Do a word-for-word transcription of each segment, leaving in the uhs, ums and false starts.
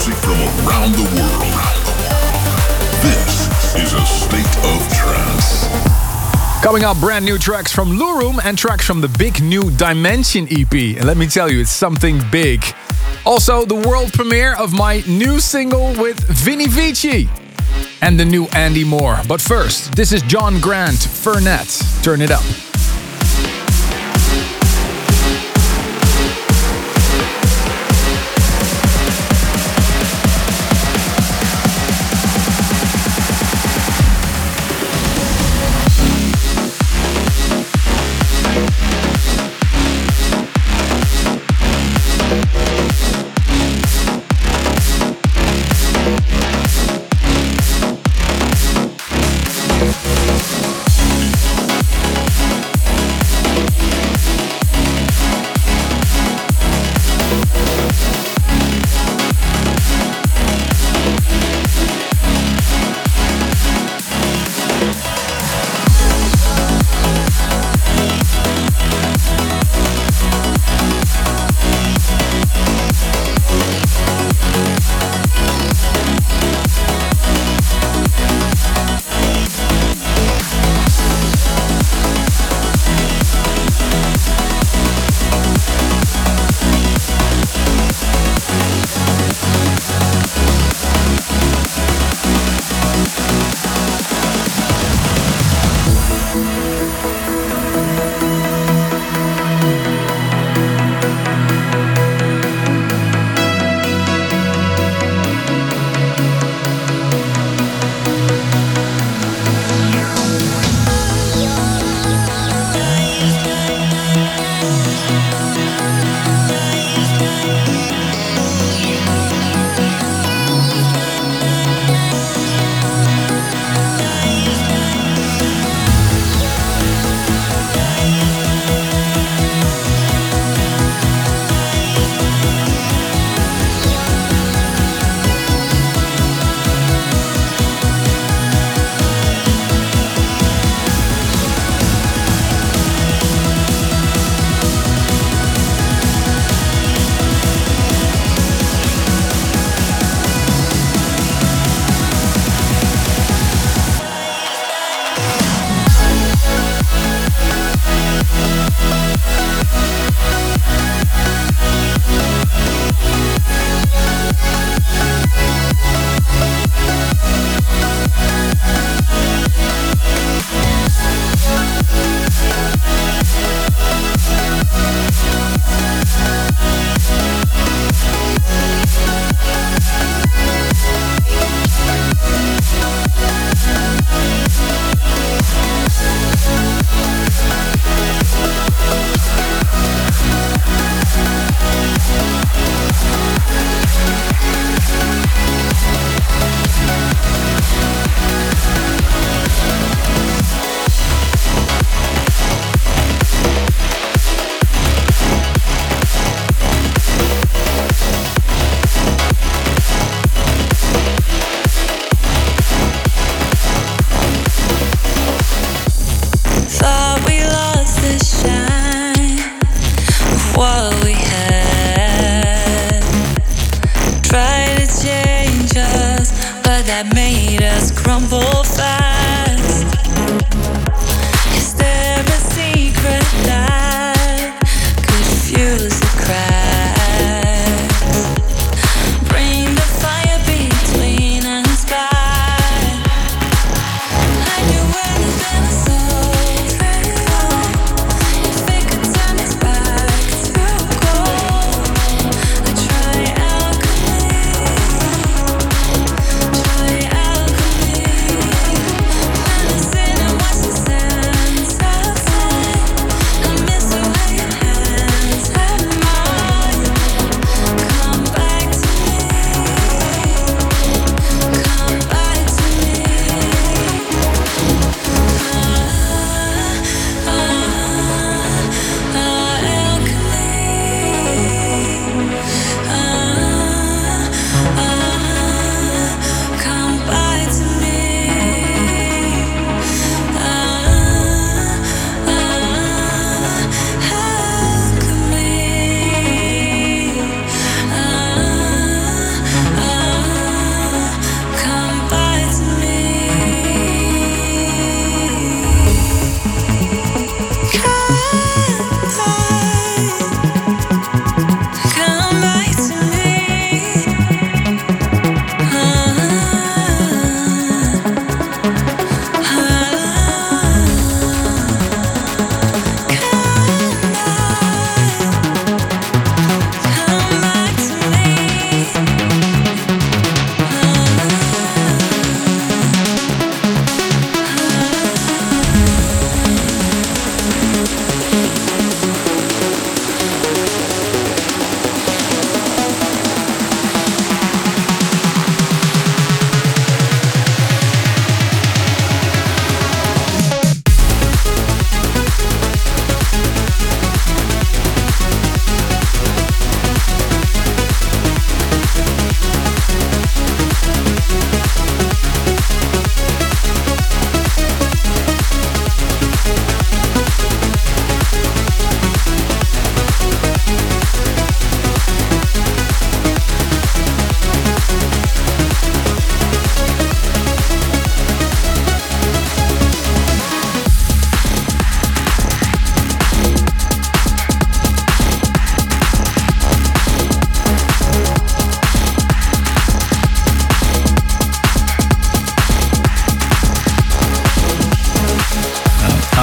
music from around the world. This is a state of trance. Coming up, brand new tracks from Lurum and tracks from the big new Dimension E P. And let me tell you, it's something big. Also, the world premiere of my new single with Vinny Vici. And the new Andy Moore. But first, this is John Grant, Fernet. Turn it up.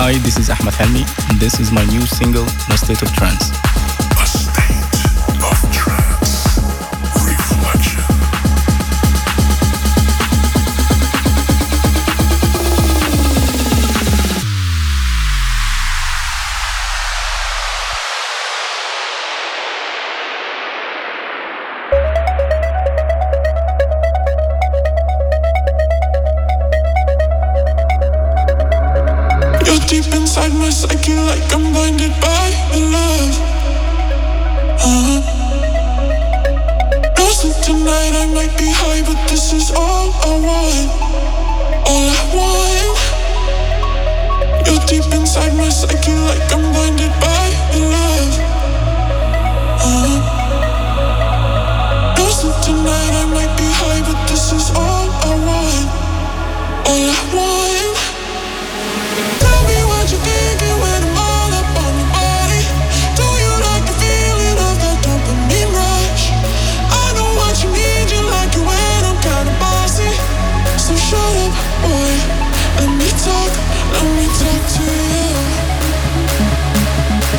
Hi, this is Ahmed Helmi, and this is my new single, No State of Trance. A state of trance. Reflection. Deep inside my psyche, like I'm blinded by your love. Uh-huh. Losing tonight, I might be high, but this is all I want. All I want. You're deep inside my psyche, like I'm blinded by your love. Uh-huh. Losing tonight, I might be high, but this is all I want. All I want. Tell me what you're thinking when I'm all up on your body. Do you like the feeling of that dopamine rush? I know what you need, you like it when I'm kinda bossy. So shut up, boy, let me talk, let me talk to you.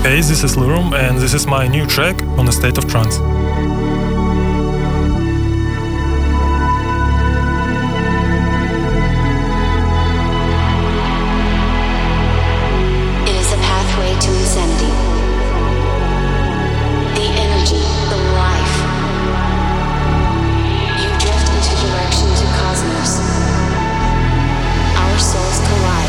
Hey, this is Lurum, and this is my new track on A State of Trance. It is a pathway to ascending. The energy, the life. You drift into direction to cosmos. Our souls collide.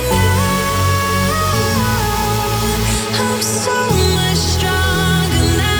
So much stronger now.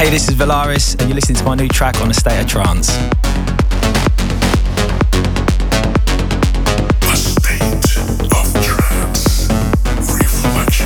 Hey, this is Valaris, and you're listening to my new track on A State of Trance. A state of trance. Reflection.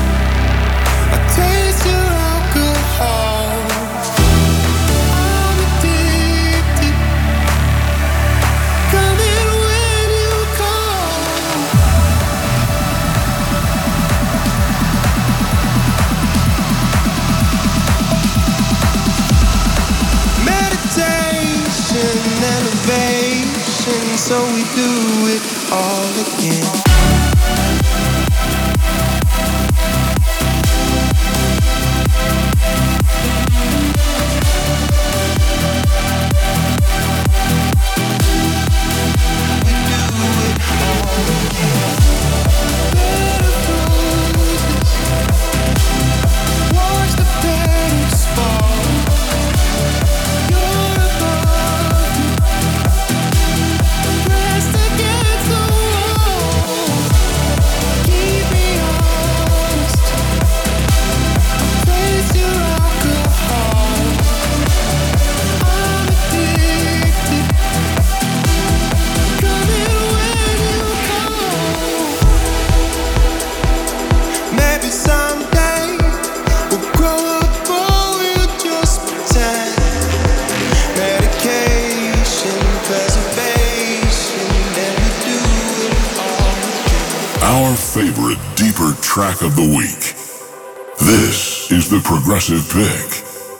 Taste your alcohol. I'm so we do it all again. Favorite deeper track of the week. This is the Progressive Pick.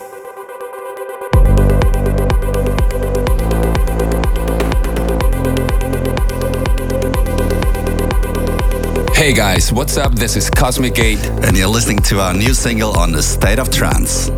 Hey guys, what's up? This is Cosmic Gate, and you're listening to our new single on the State of Trance.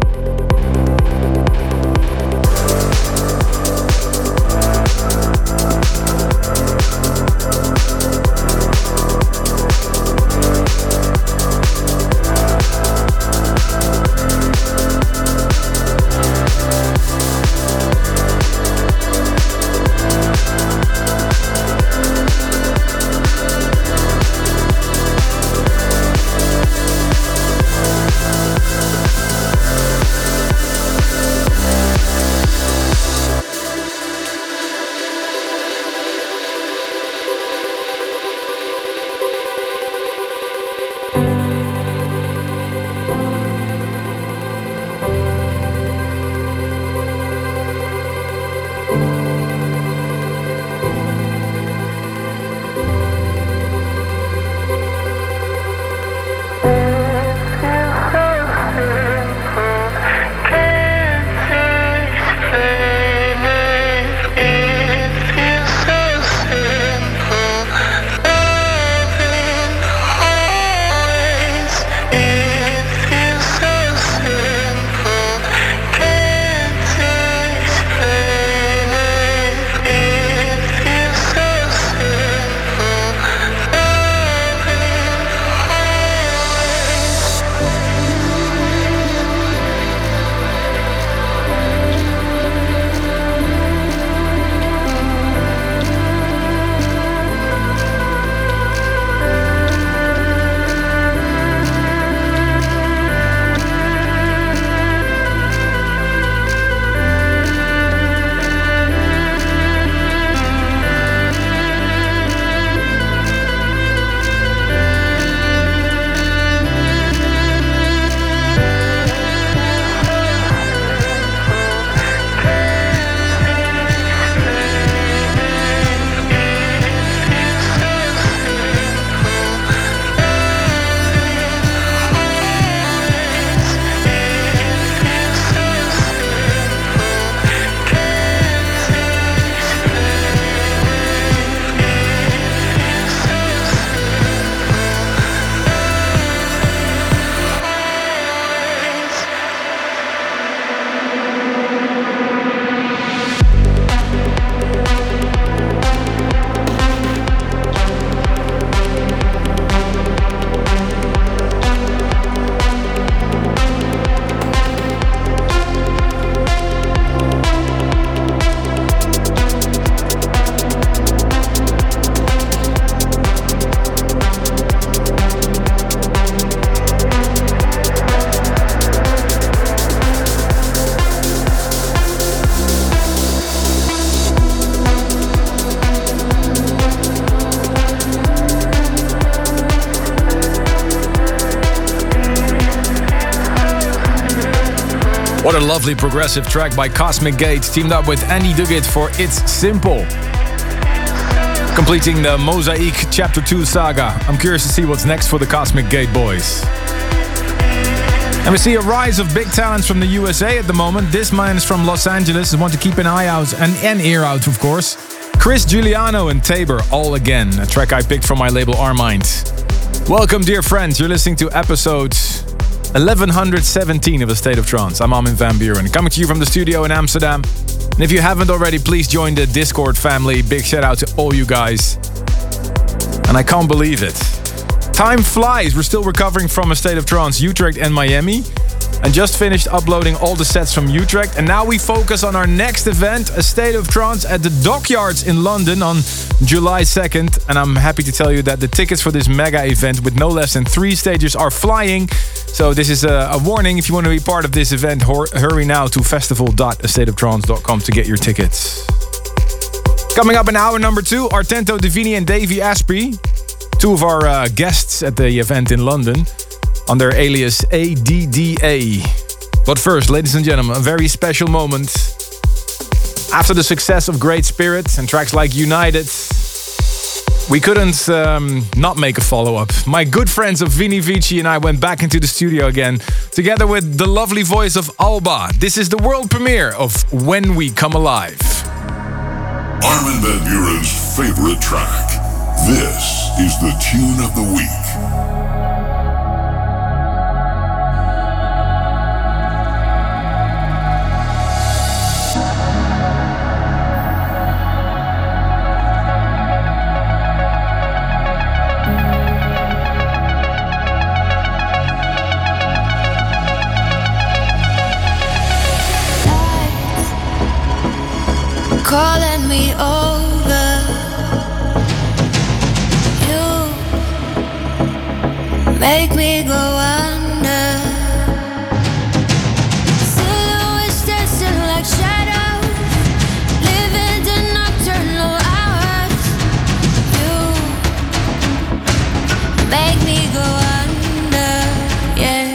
What a lovely progressive track by Cosmic Gate, teamed up with Andy Duguid for It's Simple. Completing the Mosaic Chapter two saga. I'm curious to see what's next for the Cosmic Gate boys. And we see a rise of big talents from the U S A at the moment. This man is from Los Angeles. I want to keep an eye out and an ear out, of course. Chris Giuliano and Tabor, All Again, a track I picked from my label Armind. Welcome, dear friends. You're listening to episode eleven seventeen of A State of Trance. I'm Armin van Buuren, coming to you from the studio in Amsterdam. And if you haven't already, please join the Discord family. Big shout out to all you guys. And I can't believe it. Time flies. We're still recovering from A State of Trance, Utrecht and Miami. And just finished uploading all the sets from Utrecht. And now we focus on our next event, A State of Trance at the Dockyards in London on July second. And I'm happy to tell you that the tickets for this mega event with no less than three stages are flying. So this is a, a warning. If you want to be part of this event, hor- hurry now to festival dot a state of trance dot com to get your tickets. Coming up in hour number two, Artento Divini and Davey Asprey, two of our uh, guests at the event in London, on their alias A D D A. But first, ladies and gentlemen, a very special moment. After the success of Great Spirit and tracks like United, we couldn't um, not make a follow-up. My good friends of Vini Vici and I went back into the studio again, together with the lovely voice of Alba. This is the world premiere of When We Come Alive. Armin van Buuren's favorite track. This is the tune of the week. Calling me over, you make me go under. Silhouettes dancing like shadows, living the nocturnal hours. You make me go under, yeah.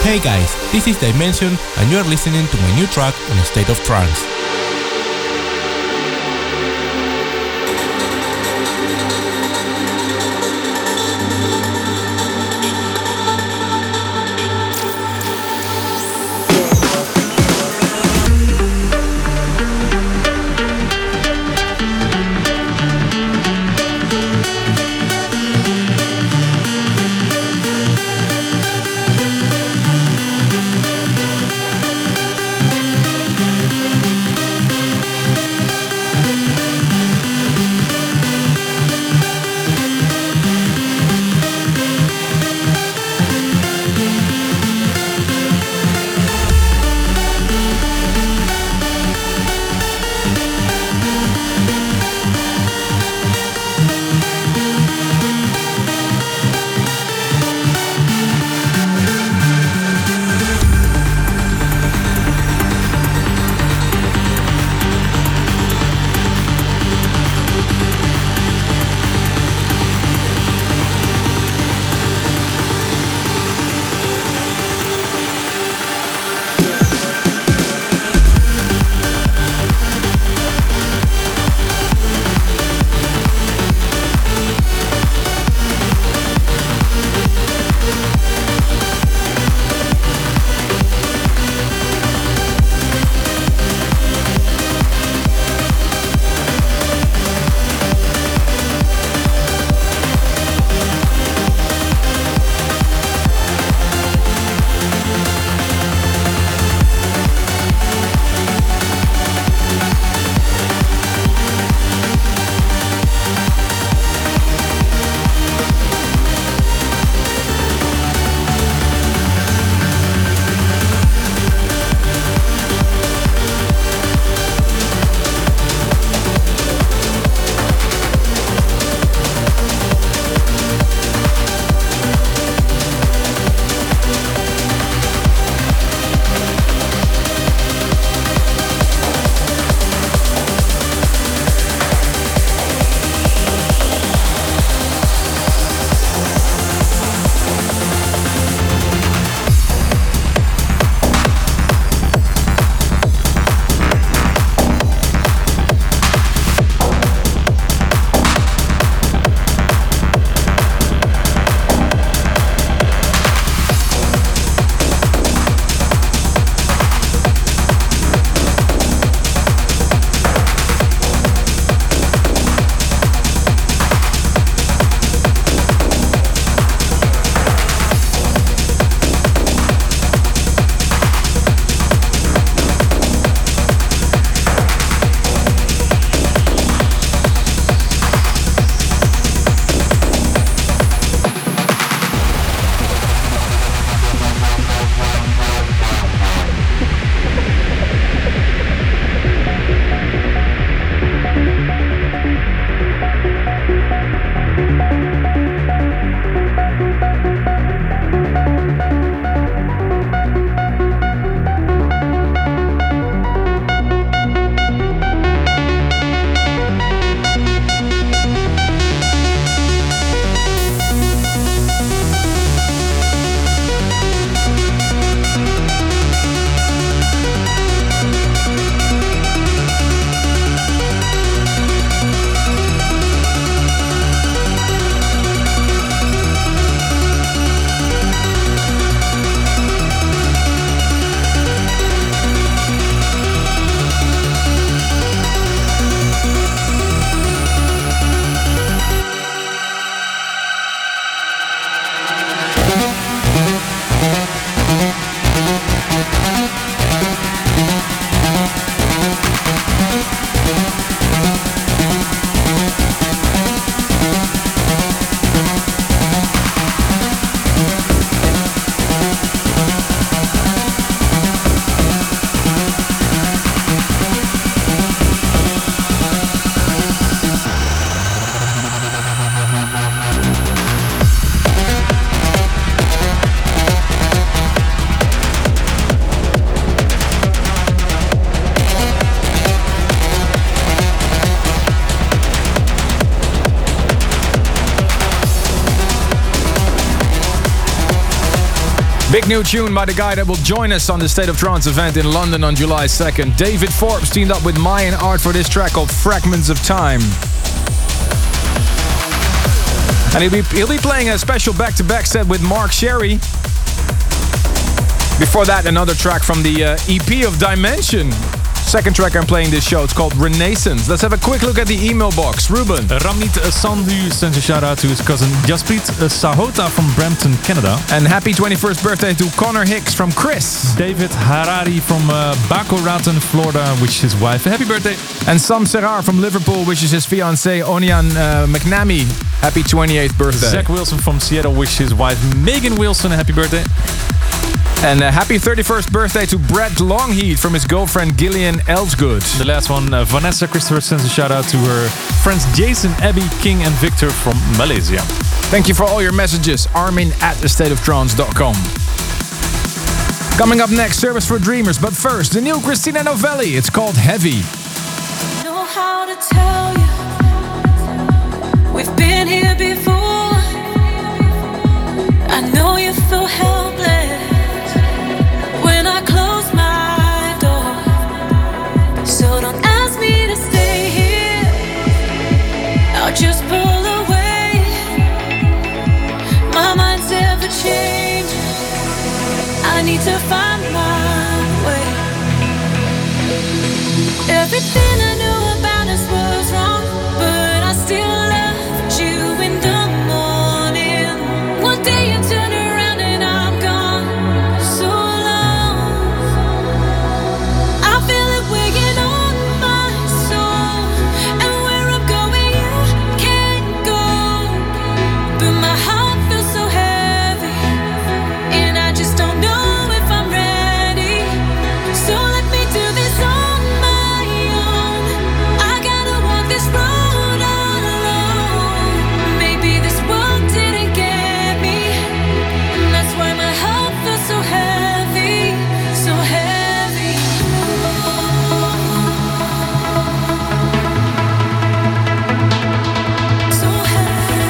Hey guys, this is Dimension and you are listening to my new track on A State of Trance. Big new tune by the guy that will join us on the State of Trance event in London on July second. David Forbes teamed up with Mayan Art for this track called Fragments of Time. And he'll be, he'll be playing a special back-to-back set with Mark Sherry. Before that, another track from the uh, E P of Dimension. Second track I'm playing this show, it's called Renaissance. Let's have a quick look at the email box. Ruben. Ramit Sandhu sends a shout out to his cousin Jasprit Sahota from Brampton, Canada. And happy twenty-first birthday to Connor Hicks from Chris. David Harari from uh, Baco Raton, Florida, wishes his wife a happy birthday. And Sam Serrar from Liverpool wishes his fiancée Onian uh, McNamee happy twenty-eighth birthday. Zach Wilson from Seattle wishes his wife Megan Wilson a happy birthday. And a happy thirty-first birthday to Brett Longheat from his girlfriend Gillian Elsgood. The last one, uh, Vanessa Christopher sends a shout out to her friends Jason, Abby, King and Victor from Malaysia. Thank you for all your messages. Armin at the state of trance dot com. Coming up next, Service for Dreamers. But first, the new Christina Novelli. It's called Heavy. I know how to tell you we've been here before. I know you feel helpless when I close my door. So don't ask me to stay here, I'll just pull away. My mind's ever changing, I need to find my way. Everything I knew about us was wrong, but I still loved you in the morning. One day you turn around and I'm gone. So long, I feel it weighing on my soul, and where I'm going you can't go. But my heart feels so heavy, and I just don't know if I'm ready. So let me do this on my own. I gotta walk this road alone. Maybe this world didn't get me, and that's why my heart feels so heavy, so heavy. So heavy.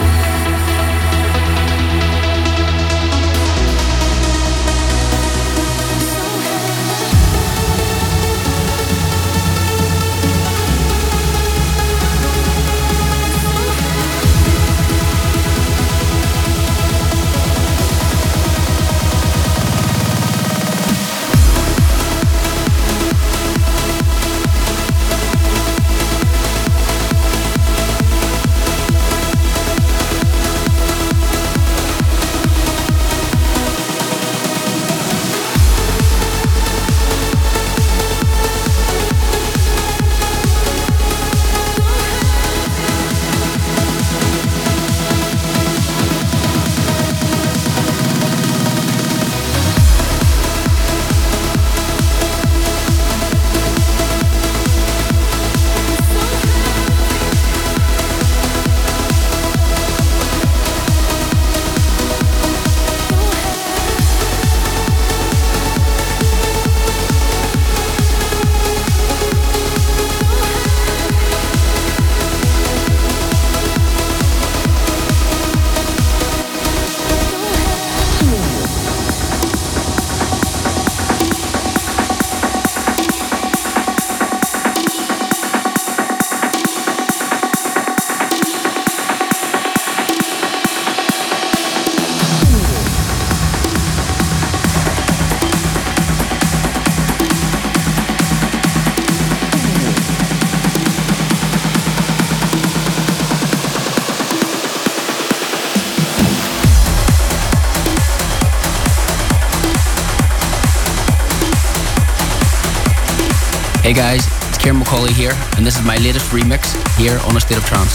Hey guys, it's Kieran McCauley here, and this is my latest remix here on A State of Trance.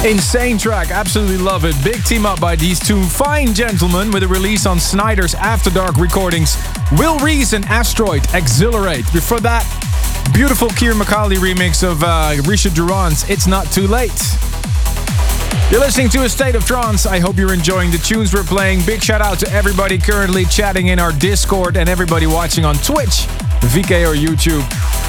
Insane track, absolutely love it. Big team up by these two fine gentlemen with a release on Snyder's After Dark recordings. Will Reese and Asteroid, Exhilarate. Before that, beautiful Kieran McCauley remix of uh, Risha Durant's It's Not Too Late. You're listening to A State of Trance. I hope you're enjoying the tunes we're playing. Big shout out to everybody currently chatting in our Discord and everybody watching on Twitch, V K or YouTube.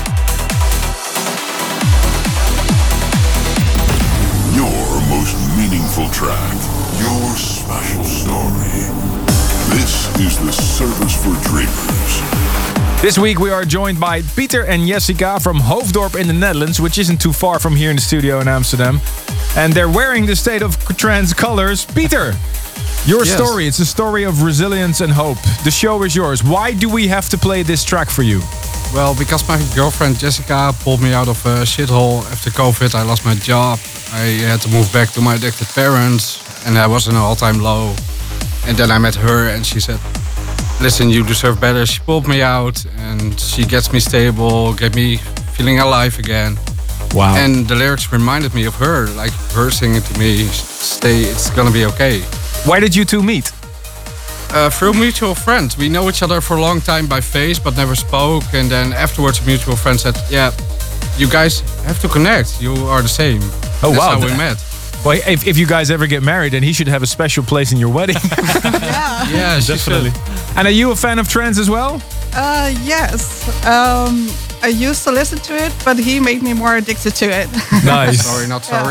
Your most meaningful track, your special story. This is the Service for Dreamers. This week we are joined by Pieter and Jessica from Hoofddorp in the Netherlands, which isn't too far from here in the studio in Amsterdam. And they're wearing the State of Trance colors. Pieter, your yes. story, it's a story of resilience and hope. The show is yours. Why do we have to play this track for you? Well, because my girlfriend Jessica pulled me out of a shithole after COVID. I lost my job. I had to move back to my addicted parents, and I was in an all-time low. And then I met her, and she said, listen, you deserve better. She pulled me out, and she gets me stable, get me feeling alive again. Wow. And the lyrics reminded me of her, like her singing to me, stay, it's gonna be okay. Why did you two meet? Uh, through mutual friends. We know each other for a long time by face, but never spoke. And then afterwards, a mutual friend said, yeah, you guys have to connect. You are the same. Oh, That's wow. how we met. Well, if, if you guys ever get married, then he should have a special place in your wedding. Yeah, yeah, definitely. And are you a fan of trance as well? Uh, yes. Um, I used to listen to it, but he made me more addicted to it. Nice. Sorry, not sorry.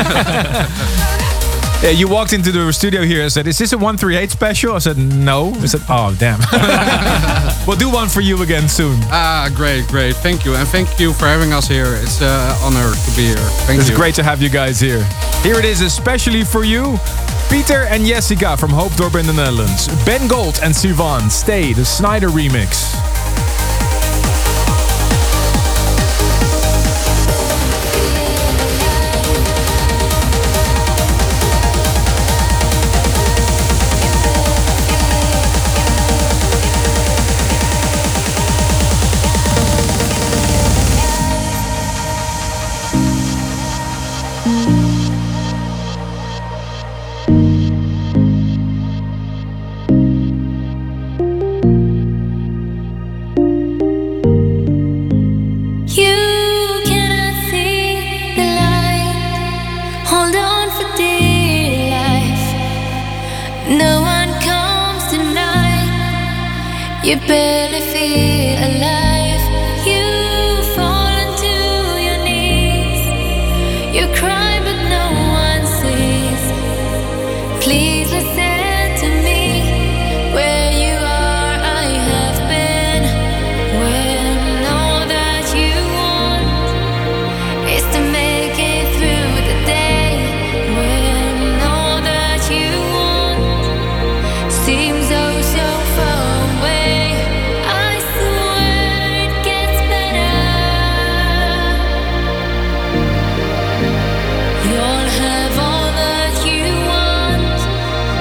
Yeah, you walked into the studio here and said, is this a one thirty-eight special? I said, no. I said, oh, damn. We'll do one for you again soon. Ah, great, great. Thank you. And thank you for having us here. It's an honor to be here. Thank it's you. It's great to have you guys here. Here it is, especially for you. Pieter and Jessica from Hoofddorp in the Netherlands. Ben Gold and Sivan, Stay, the Snyder remix. You barely feel alive. You fall onto your knees. You cry but no one sees. Please listen to me. Where you are, I have been. When all that you want is to make it through the day. When all that you want seems oh so far away. You'll have all that you want.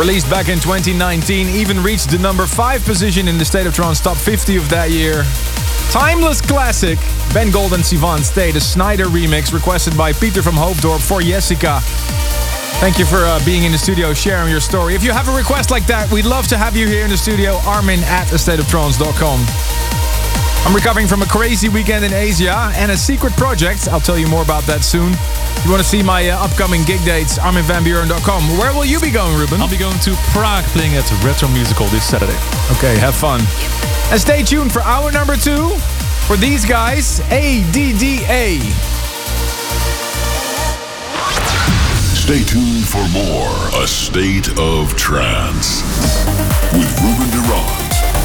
Released back in twenty nineteen, even reached the number five position in the State of Trance Top fifty of that year. Timeless classic. Ben Gold and Sivan Stay, the Snyder remix requested by Peter from Hoofddorp for Jessica. Thank you for uh, being in the studio, sharing your story. If you have a request like that, we'd love to have you here in the studio. Armin at a state of trance dot com. I'm recovering from a crazy weekend in Asia and a secret project. I'll tell you more about that soon. If you want to see my uh, upcoming gig dates, armin van buuren dot com. Where will you be going, Ruben? I'll be going to Prague playing at Retro Musical this Saturday. Okay, have fun. And stay tuned for hour number two for these guys, A D D A. Stay tuned for more A State of Trance with Ruben de Ronde.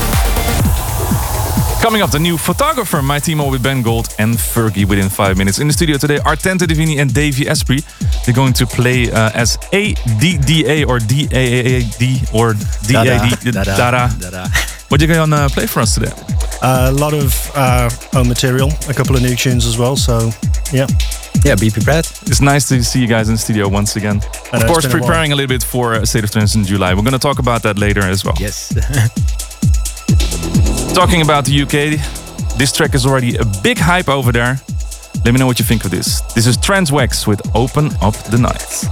Coming up, the new photographer, my team all with Ben Gold and Fergie within five minutes. In the studio today, Artente Divini and Davey Asprey. They're going to play uh, as A D D A or D A A D or D A D. Dada. Dada. What are you going to uh, play for us today? Uh, a lot of uh, own material, a couple of new tunes as well, so yeah. Yeah, be prepared. It's nice to see you guys in the studio once again. Know, of course, preparing a, a little bit for uh, State of Trance in July. We're going to talk about that later as well. Yes. Talking about the U K, this track is already a big hype over there. Let me know what you think of this. This is Transwax with Open Up the Night.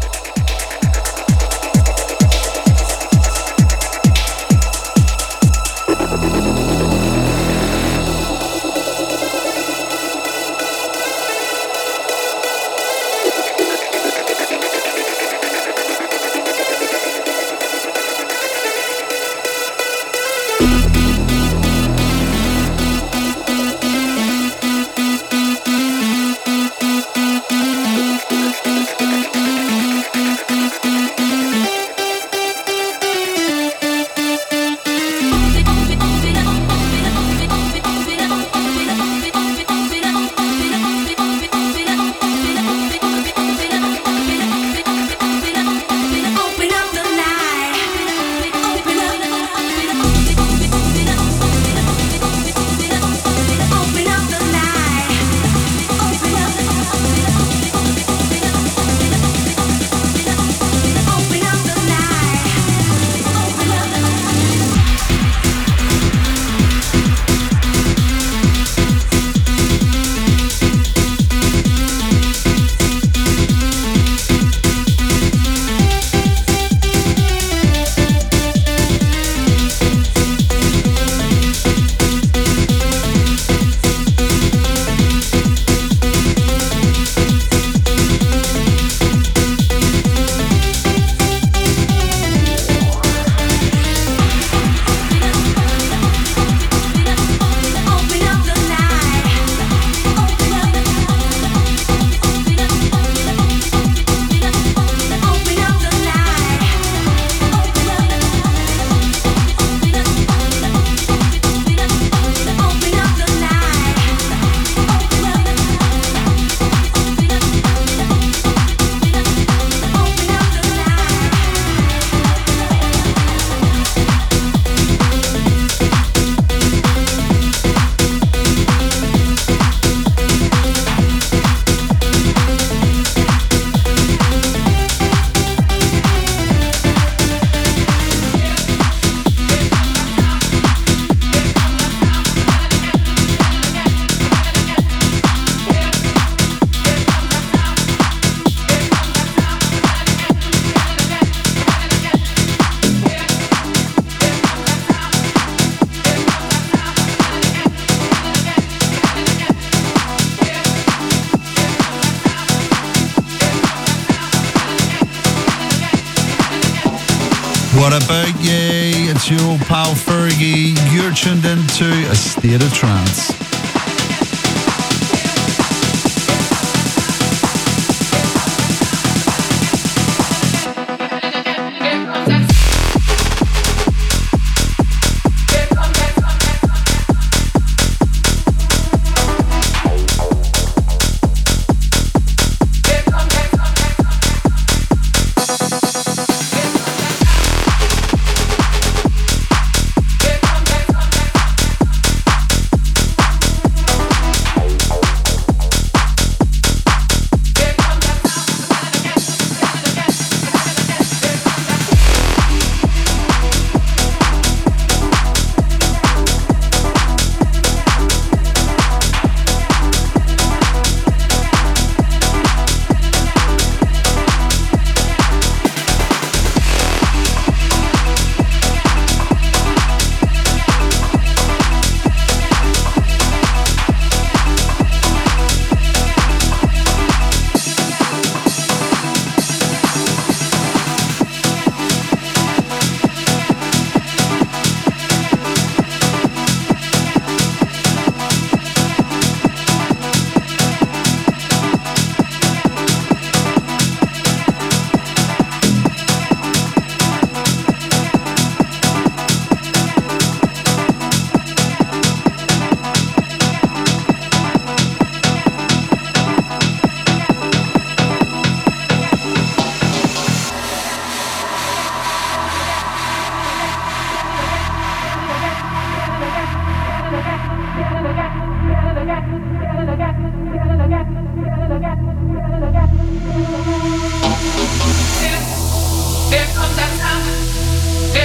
What about ye? It's your old pal Fergie. You're tuned into A State of Trance.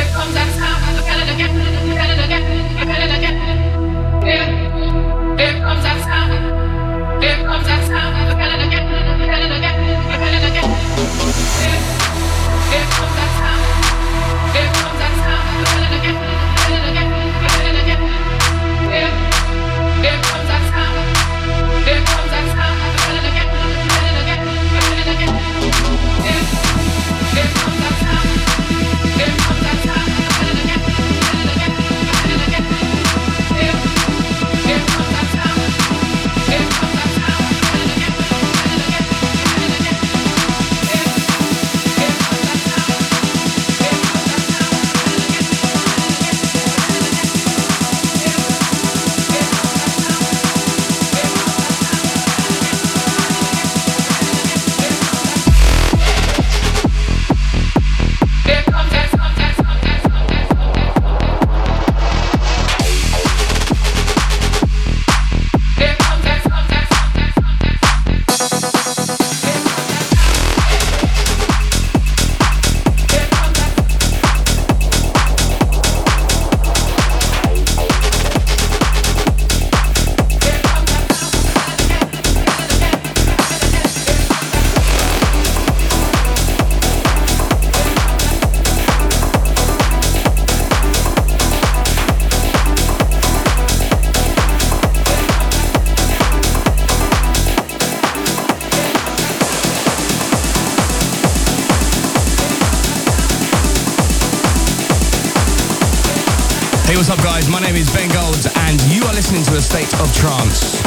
Hey, what's up, guys? My name is Ben Golds, and you are listening to A State of Trance.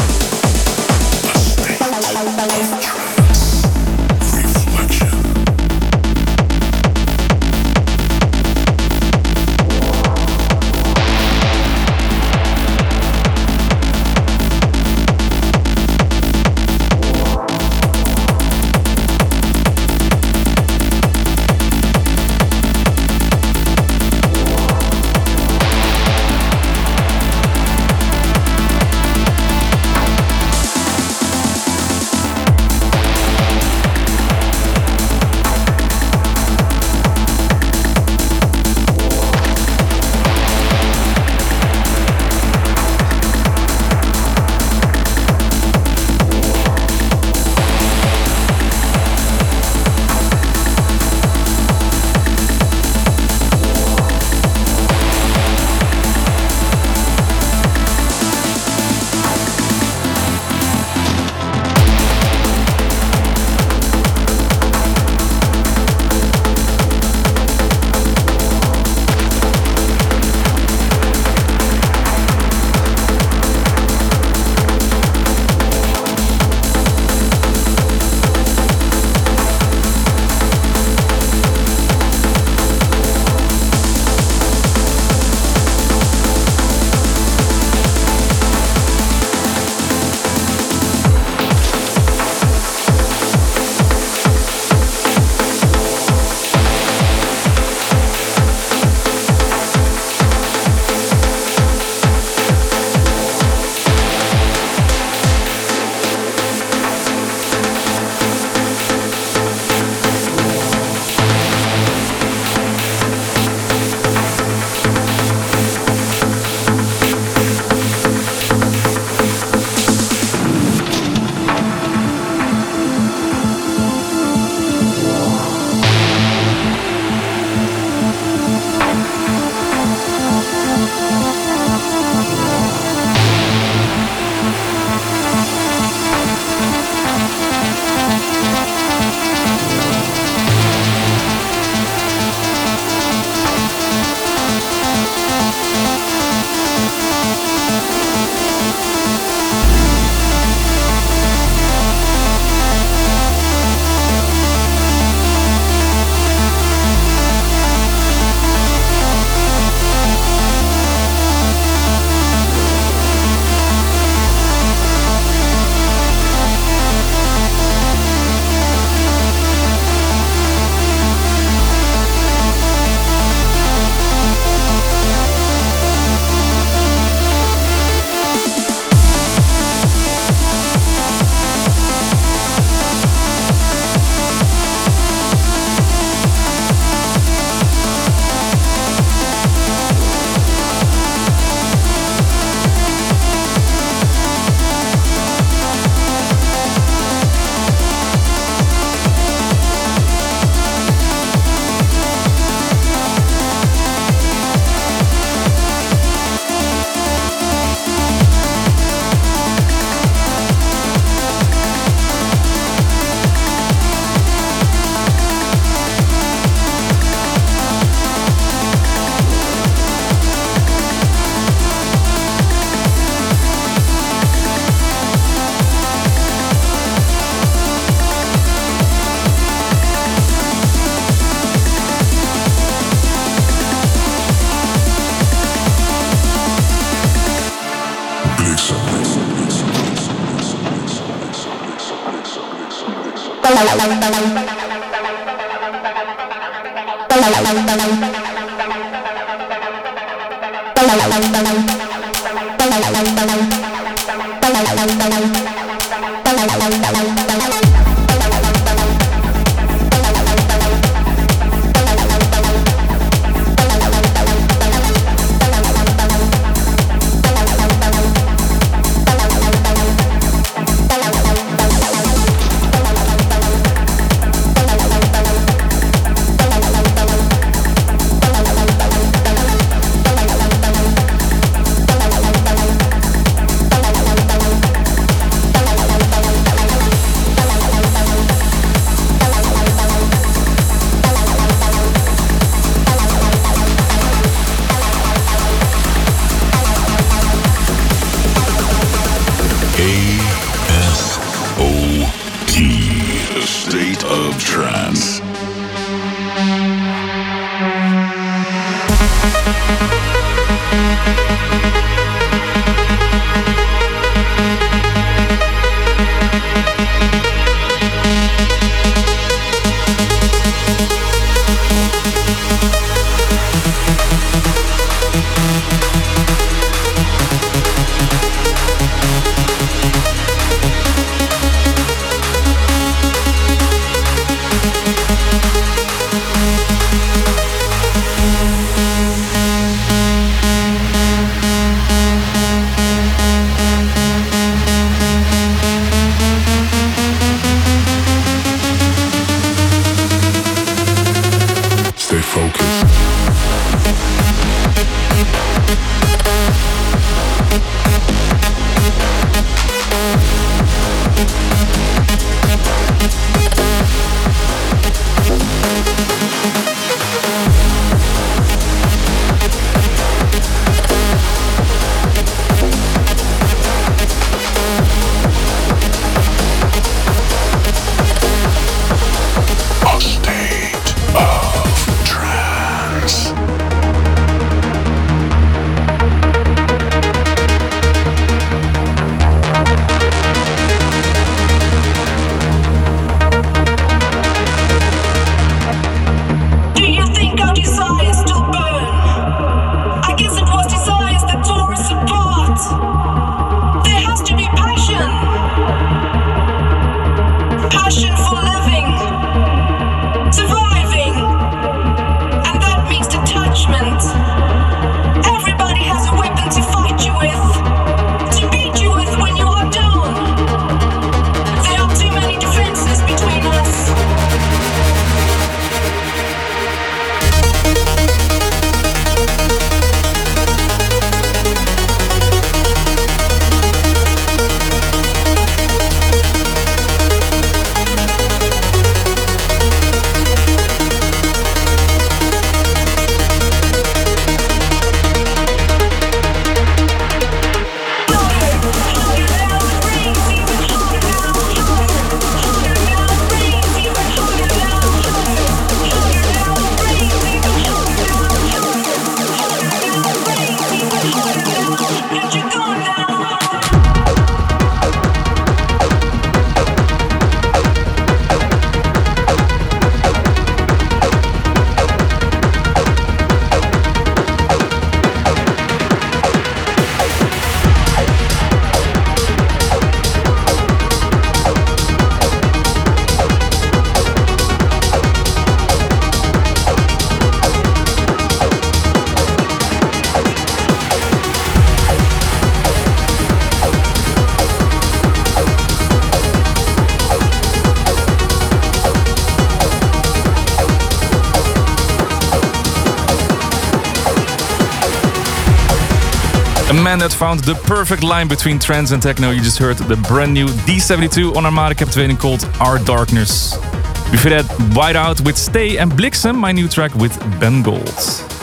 A man that found the perfect line between trance and techno. You just heard the brand new D seventy-two on Armada Captivating called Our Darkness. Before that, Whiteout with Stay and Blixen, my new track with Ben Gold.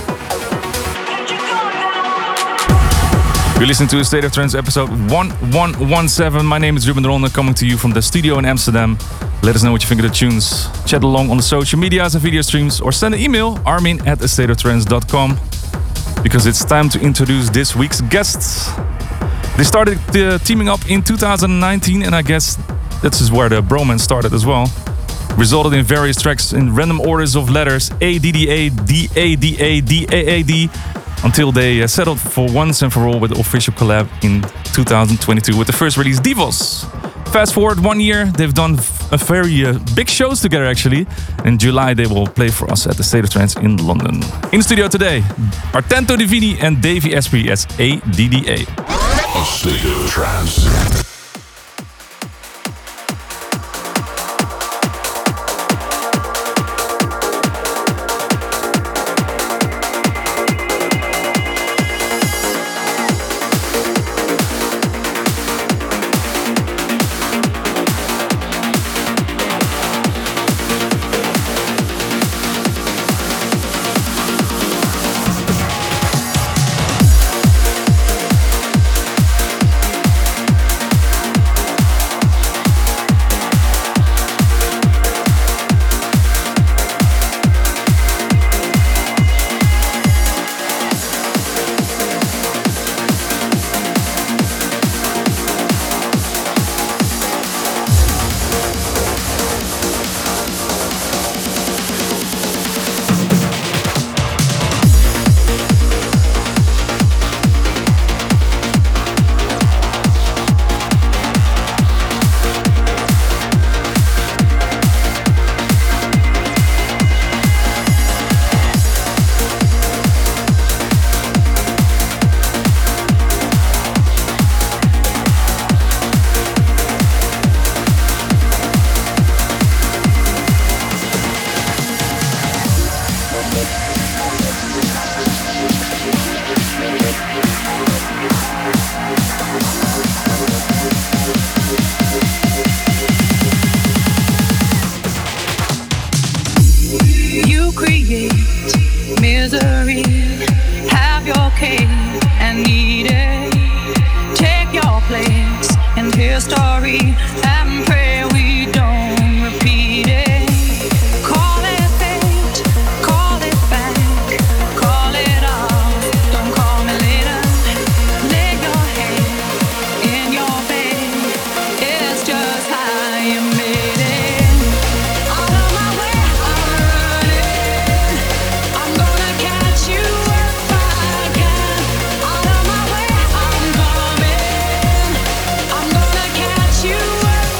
You're listening to A State of Trance episode one one seven. My name is Ruben de Ronde, coming to you from the studio in Amsterdam. Let us know what you think of the tunes. Chat along on the social medias and video streams, or send an email, armin at a state of trance dot com. Because it's time to introduce this week's guests. They started uh, teaming up in two thousand nineteen, and I guess this is where the bromance started as well. resulted in various tracks in random orders of letters A, D, D, A, D, A, D, A, D, A, A, D, until they uh, settled for once and for all with the official collab in two thousand twenty-two with the first release, Divos. Fast forward one year, they've done a very uh, big shows together actually. In July, they will play for us at the State of Trance in London. In the studio today, Artento Divini and Davey Asprey as A D D A. A State of Trance. You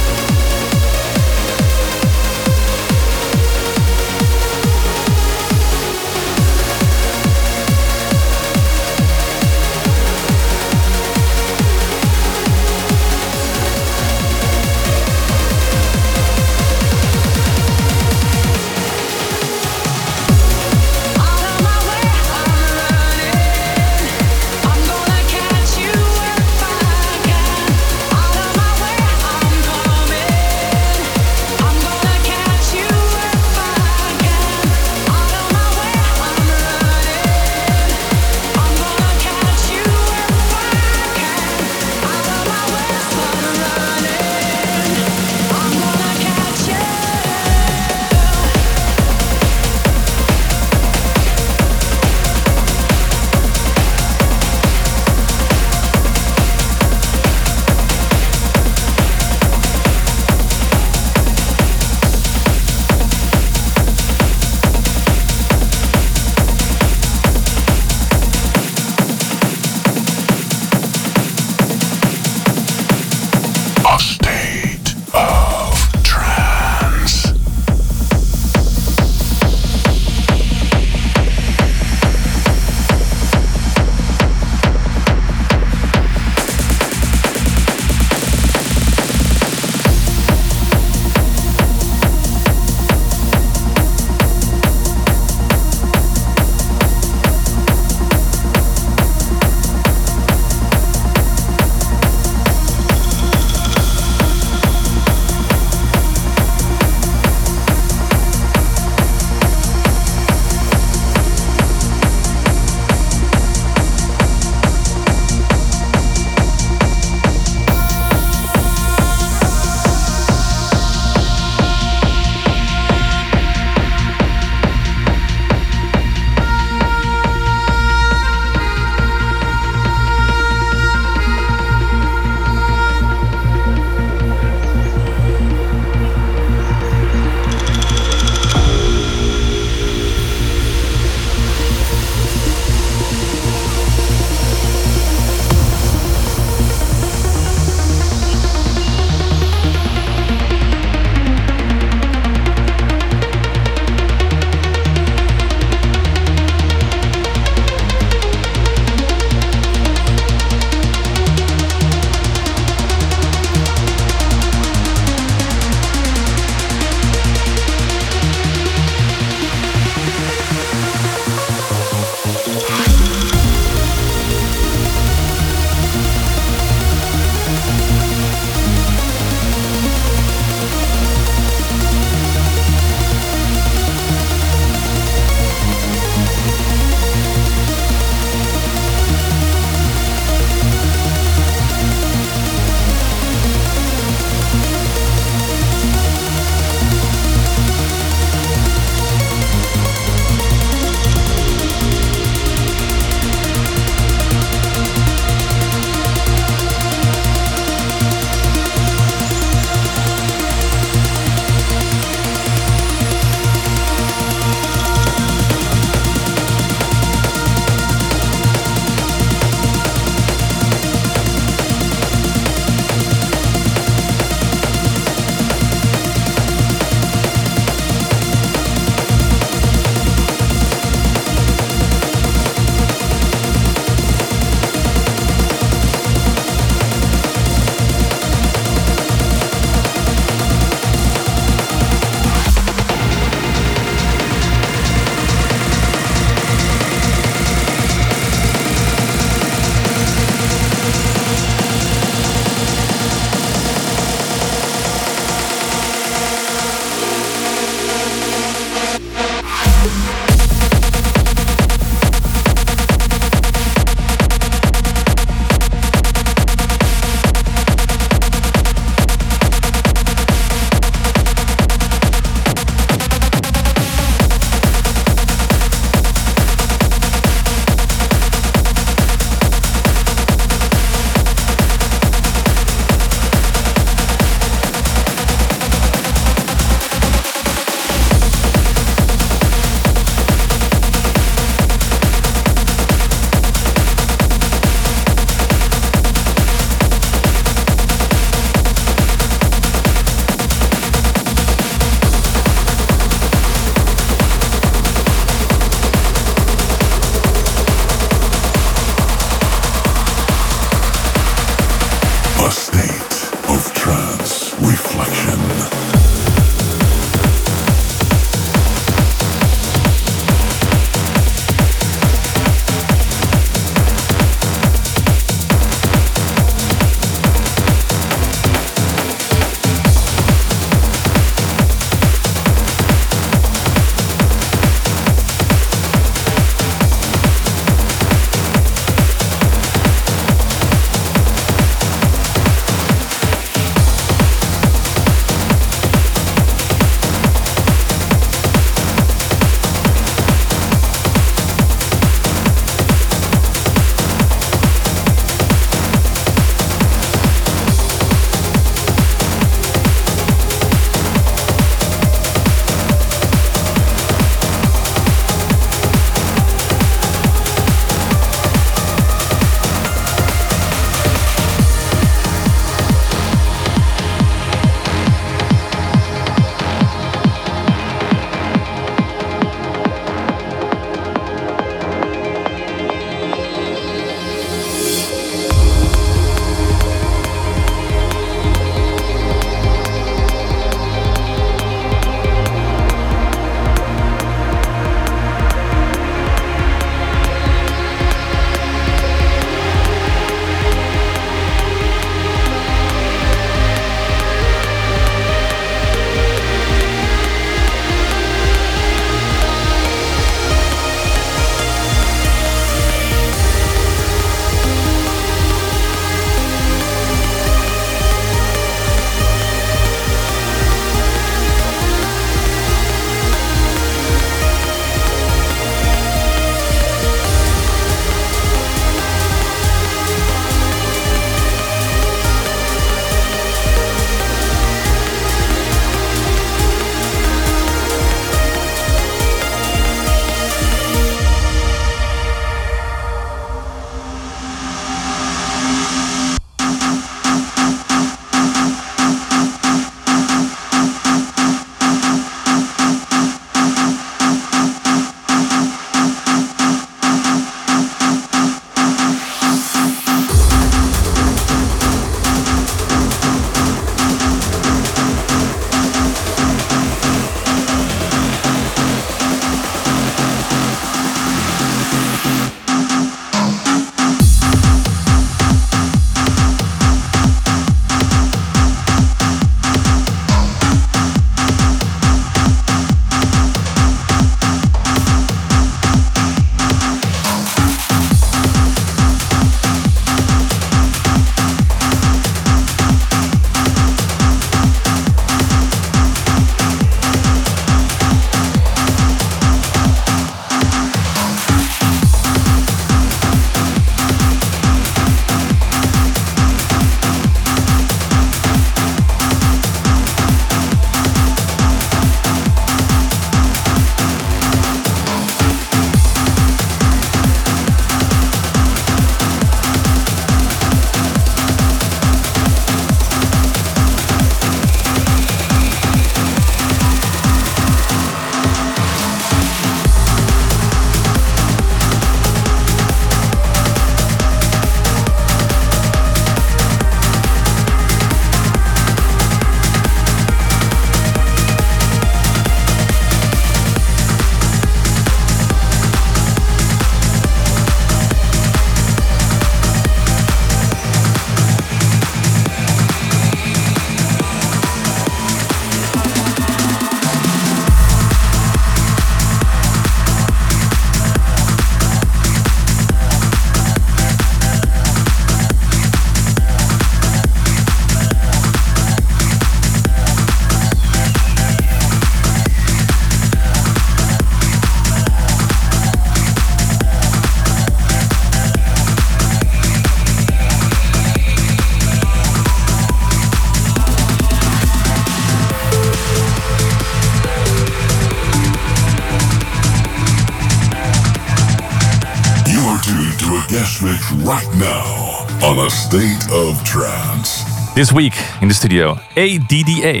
tuned to a guest mix right now on A State of Trance. This week in the studio, A D D A.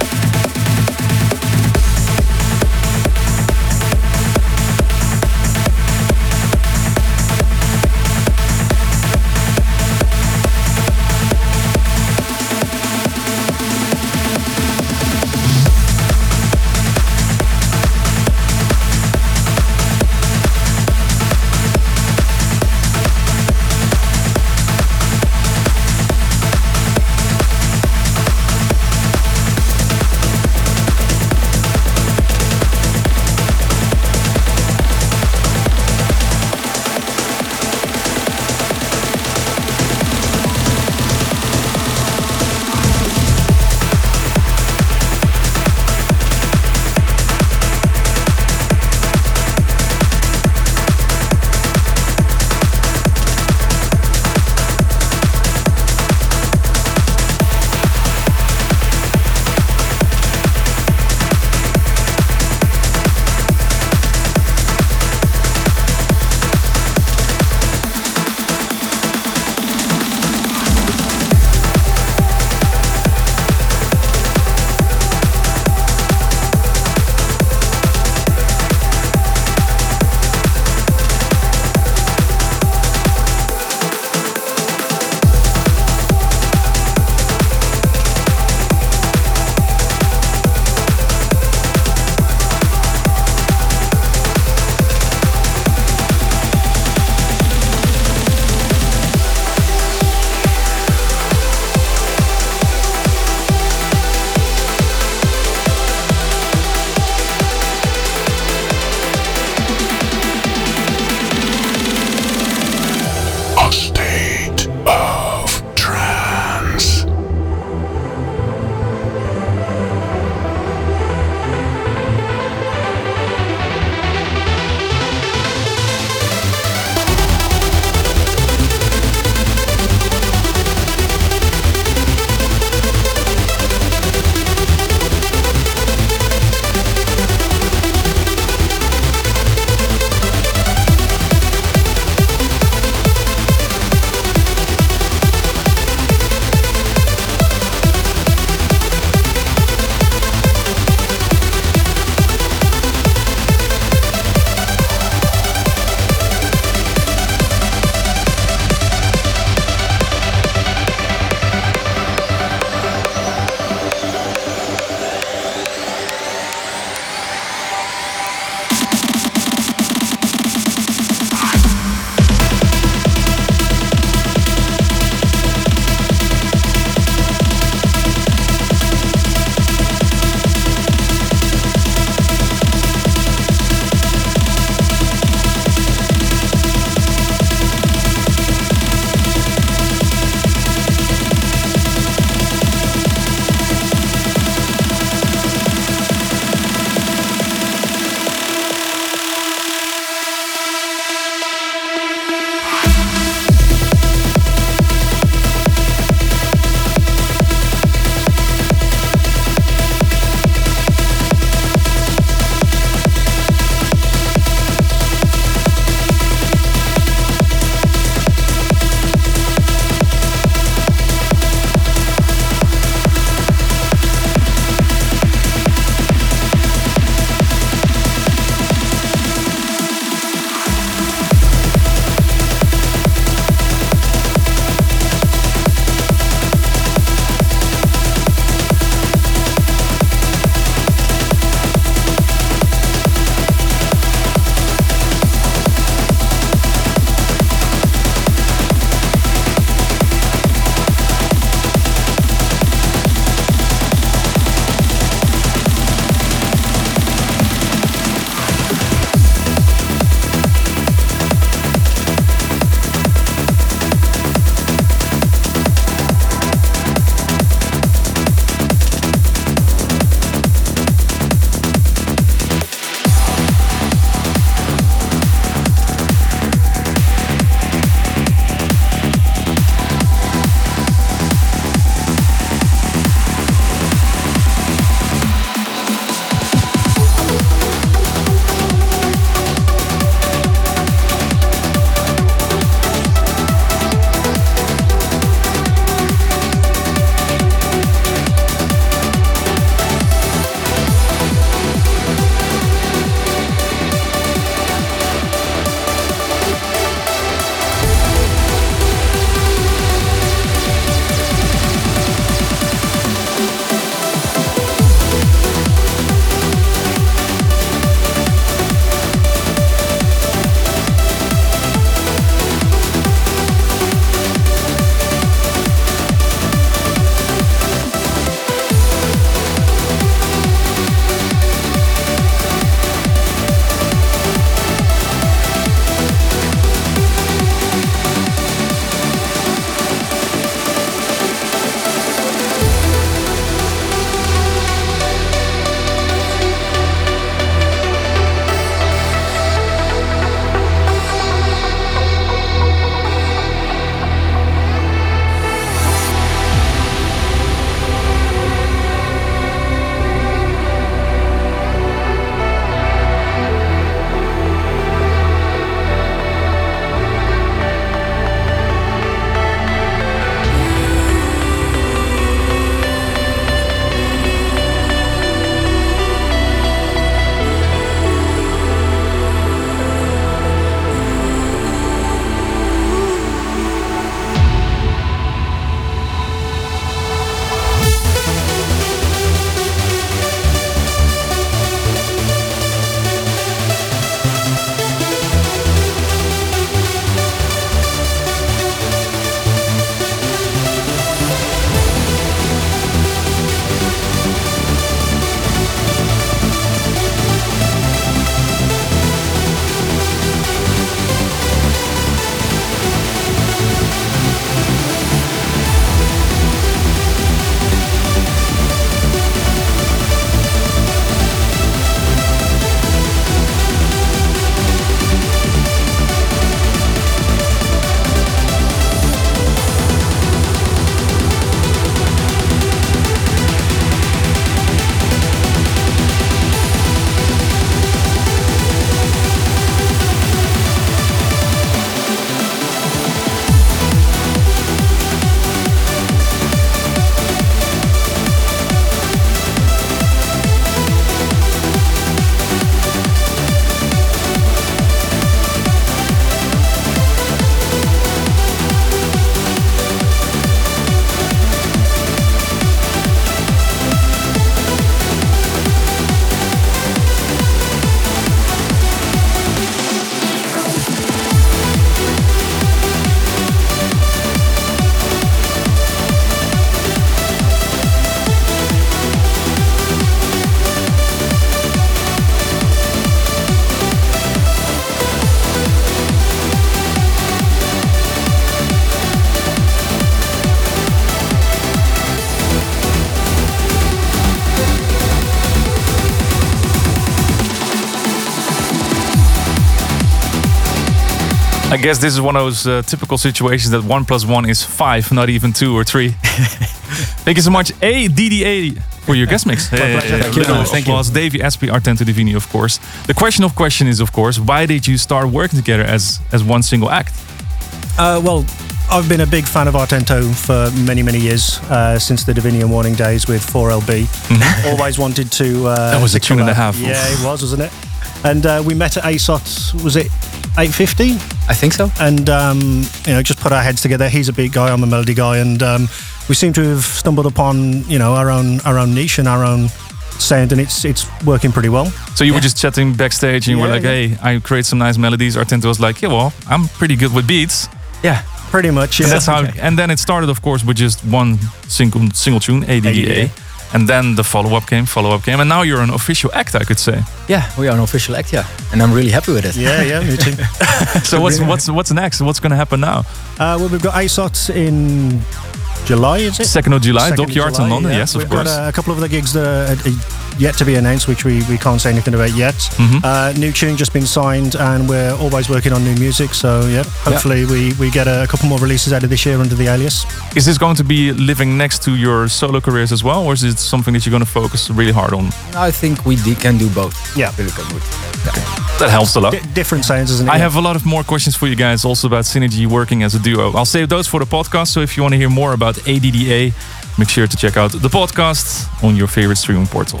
I guess this is one of those uh, typical situations that one plus one is five, not even two or three. Thank you so much, A D D A, for your guest mix. My pleasure. Thank you. Little Thank you. applause. Davey Asprey, Artento Divini, of course. The question of question is, of course, why did you start working together as as one single act? Uh, well, I've been a big fan of Artento for many, many years, uh, since the Divini and Warning days with four L B. Mm-hmm. Always wanted to... Uh, that was a to tune and a cover- half. Yeah, it was, wasn't it? And uh, we met at A S O T, was it eight fifty? I think so. And, um, you know, just put our heads together. He's a beat guy, I'm a melody guy. And um, we seem to have stumbled upon, you know, our own our own niche and our own sound, and it's it's working pretty well. So you were just chatting backstage and you were Yeah, like, yeah. hey, I create some nice melodies. Artento was like, yeah, well, I'm pretty good with beats. Yeah. Pretty much, yeah. And that's how. And then it started, of course, with just one single single tune, A D D A. A D D A. And then the follow-up came, follow-up came. And now you're an official act, I could say. Yeah, we are an official act, yeah. And I'm really happy with it. Yeah, yeah, me too. So what's what's what's next? What's going to happen now? Uh, well, we've got A S O T in July, is it? second of July, second of Dockyards in July, London, yeah. yes, of We've course. got uh, a couple of other gigs that are uh, yet to be announced, which we, we can't say anything about yet. Mhm. Uh, new tune just been signed, and we're always working on new music. So yeah, hopefully we, we get a, couple more releases out of this year under the alias. Is this going to be living next to your solo careers as well, or is it something that you're going to focus really hard on? I think we d- can do both. Yeah. Really can do it. That helps a lot. D- different sounds, isn't it? I Yeah. have a lot of more questions for you guys also about Synergy working as a duo. I'll save those for the podcast, so if you want to hear more about A D D A, make sure to check out the podcast on your favorite streaming portal.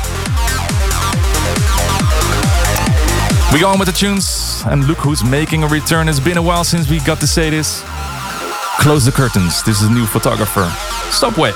We go on with the tunes, and look who's making a return. It's been a while since we got to say this. Close the curtains. This is a new photographer. Stopway.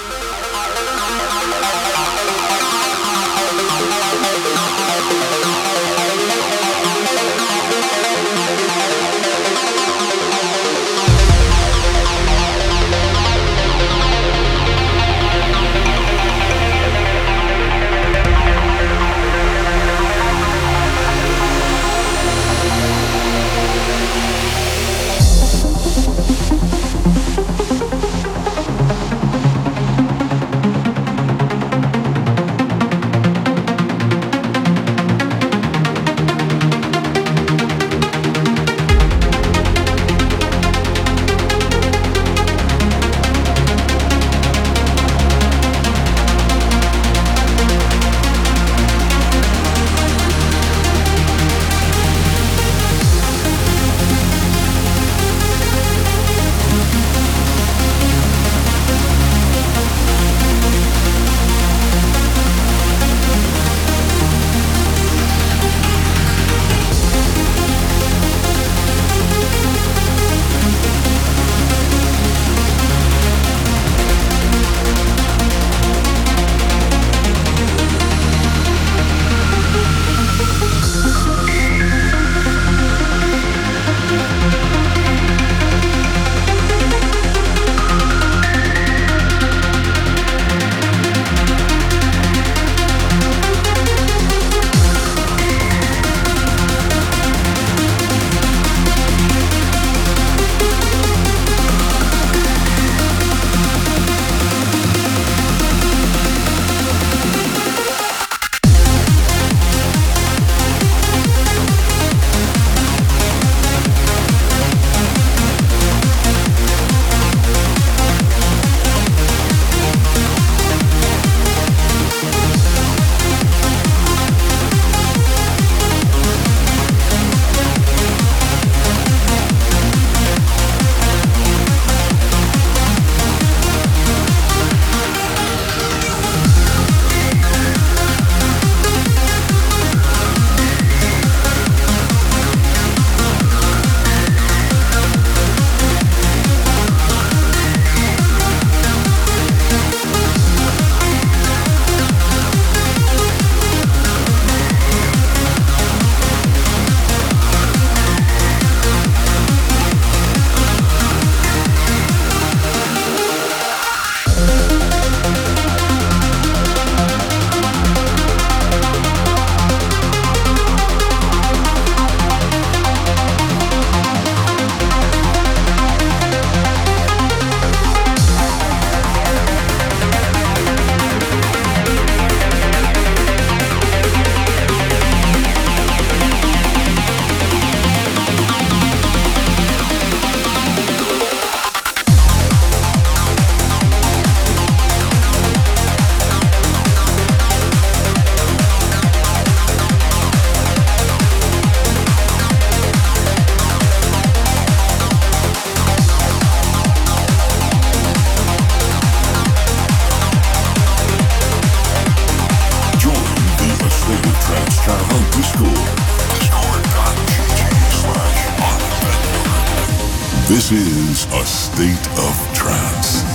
This is A State of Trance.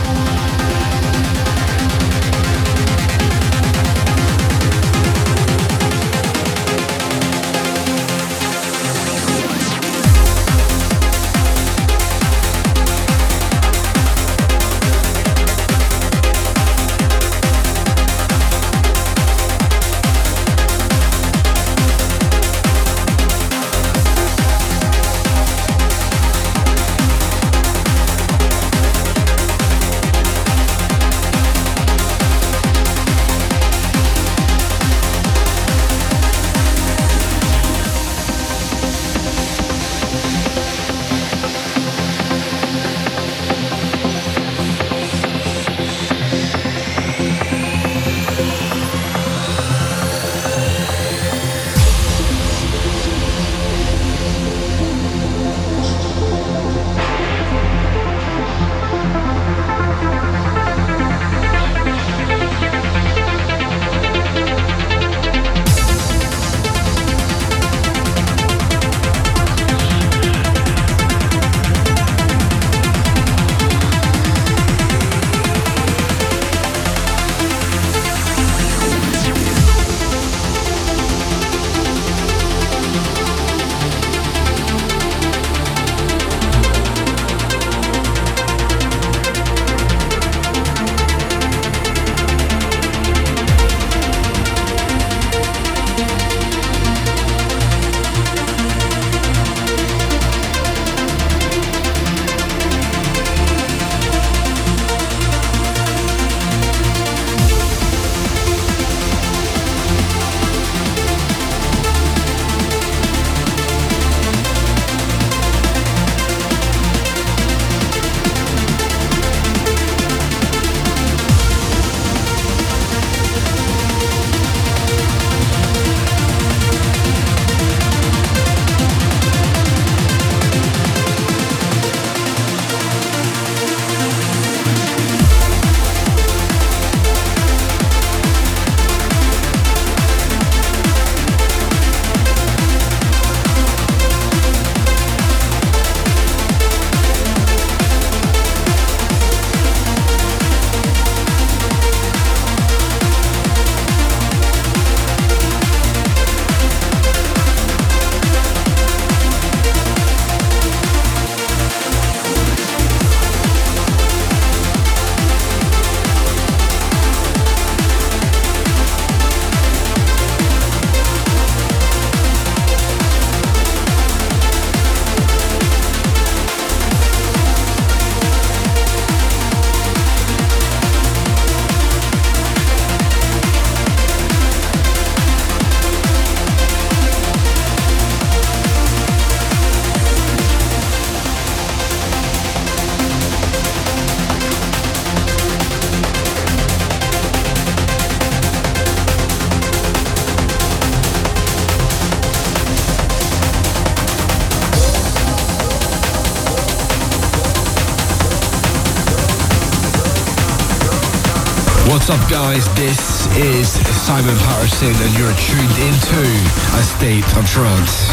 What's up, guys? This is Simon Patterson, and you're tuned into A State of Trance.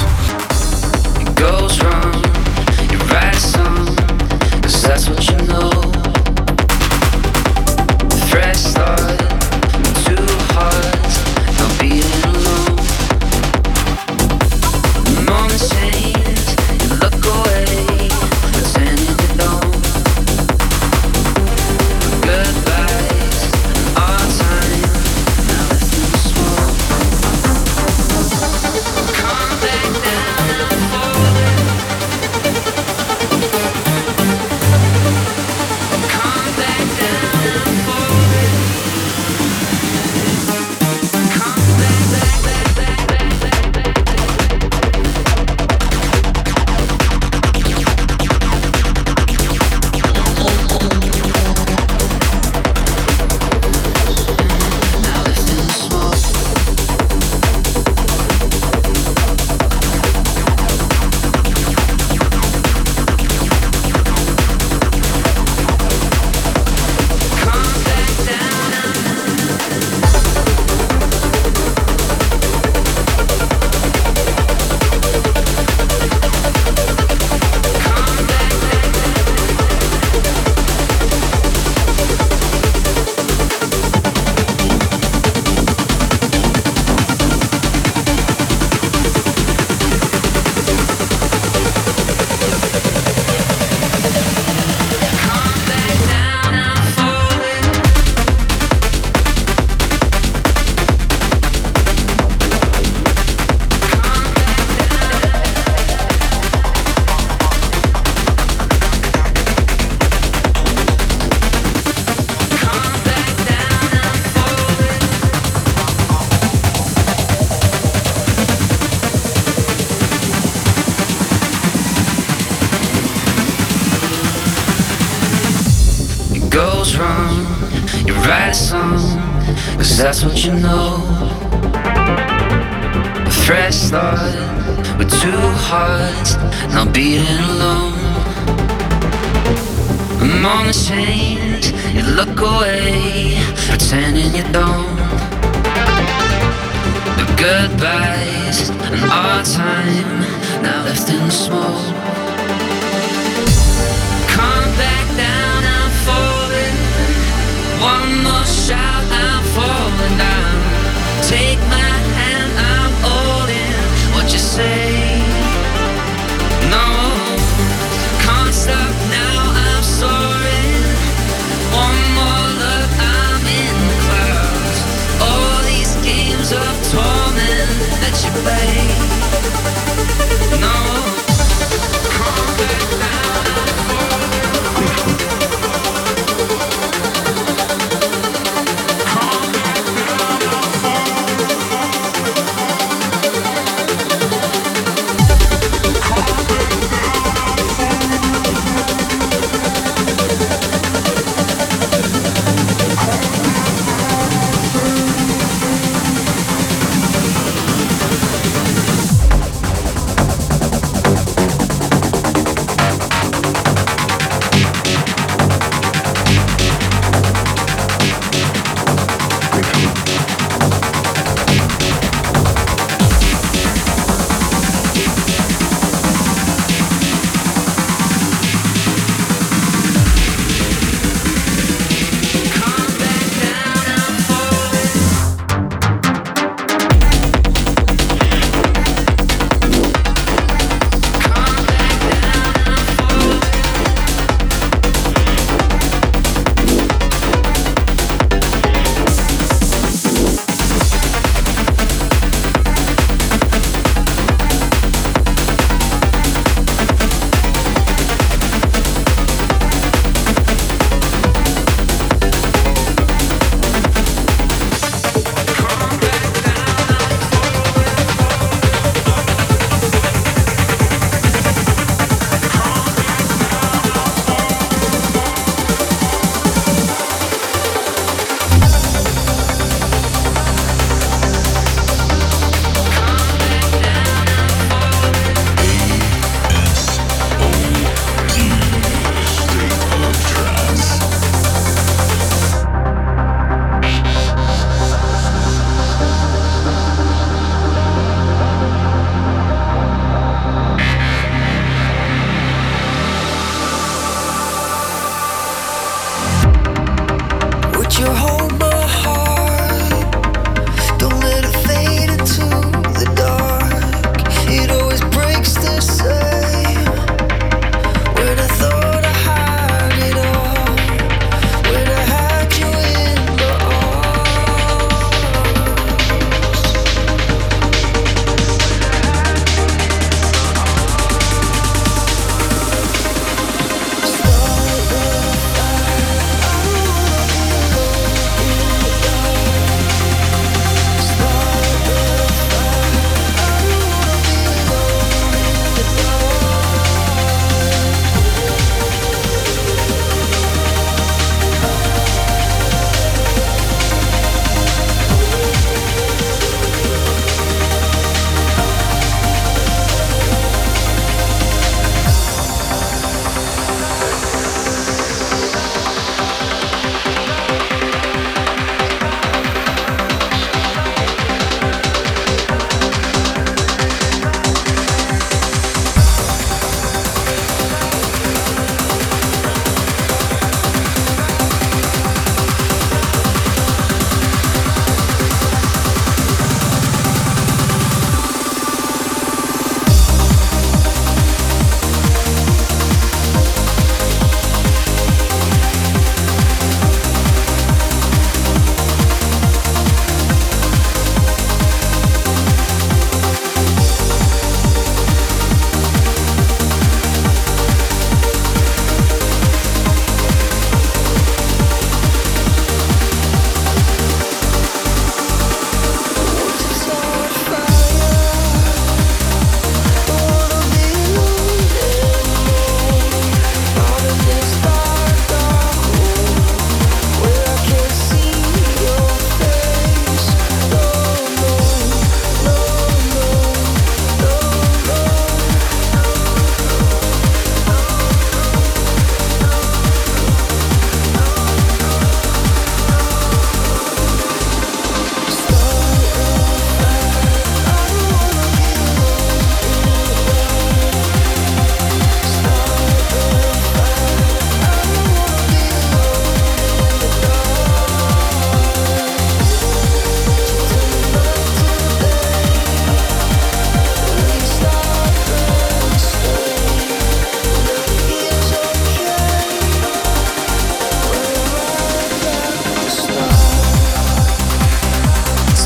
It goes wrong, you write a song, 'cause that's what you know. Fresh start, two hearts, not being alone. The moment change, you look away, pretending you don't. Goodbyes, our time, now left in the smoke. Come back down for it. Come back down for it. goes wrong, you write a song, cause that's what you know. A fresh start with two hearts, not beating alone. A moment change, you look away, pretending you don't. The goodbyes and our time now left in the smoke. Come back down, I'm falling. One more shout, I'm falling down. Take my hand, I'm holding what you say. No, can't stop now, I'm soaring. One more look, I'm in the clouds. All these games of torment that you play. No, come back down, I'm falling. Come back down, I'm falling.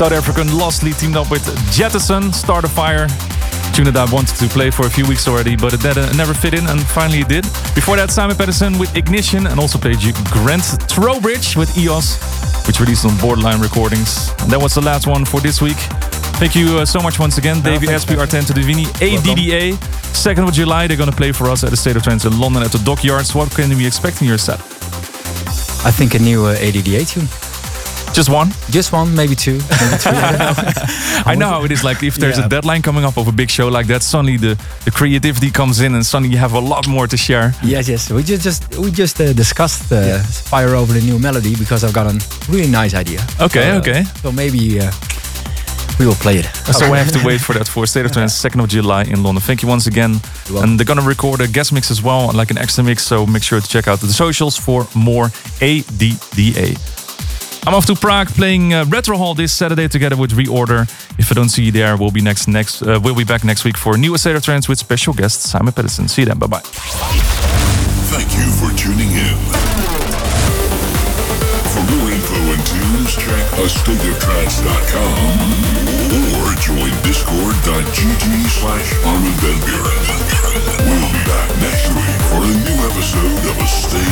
South African Lostly teamed up with Jettison, Start a Fire. Tune that I wanted to play for a few weeks already, but it uh, never fit in, and finally it did. Before that, Simon Patterson with Ignition, and also played you Grant Trowbridge with E O S, which released on Borderline Recordings. And that was the last one for this week. Thank you uh, so much once again, no, Davey Asprey, Artento Divini, A D D A. second of July, they're going to play for us at the State of Trance in London at the Dockyards. What can we expect in your set? I think a new uh, A D D A tune. Just one? Just one, maybe two. Maybe three, I don't know. I know how it is. Like if there's Yeah. a deadline coming up of a big show like that, suddenly the, the creativity comes in, and suddenly you have a lot more to share. Yes, yes. We just just we just uh, discussed uh, Fire Over the New Melody because I've got a really nice idea. Okay, so, uh, okay. So maybe uh, we will play it. So we have to wait for that for State of Trance, second of July in London. Thank you once again. And they're gonna record a guest mix as well, like an extra mix. So make sure to check out the socials for more A D D A. I'm off to Prague playing uh, Retro Hall this Saturday together with Reorder. If I don't see you there, we'll be next next uh, we'll be back next week for a new State of Trance with special guest Simon Patterson. See you then. Bye bye. Thank you for tuning in. For more info and tunes, check a state of trance dot com or join discord.gg slash Armin van Buren. We'll be back next week for a new episode of A State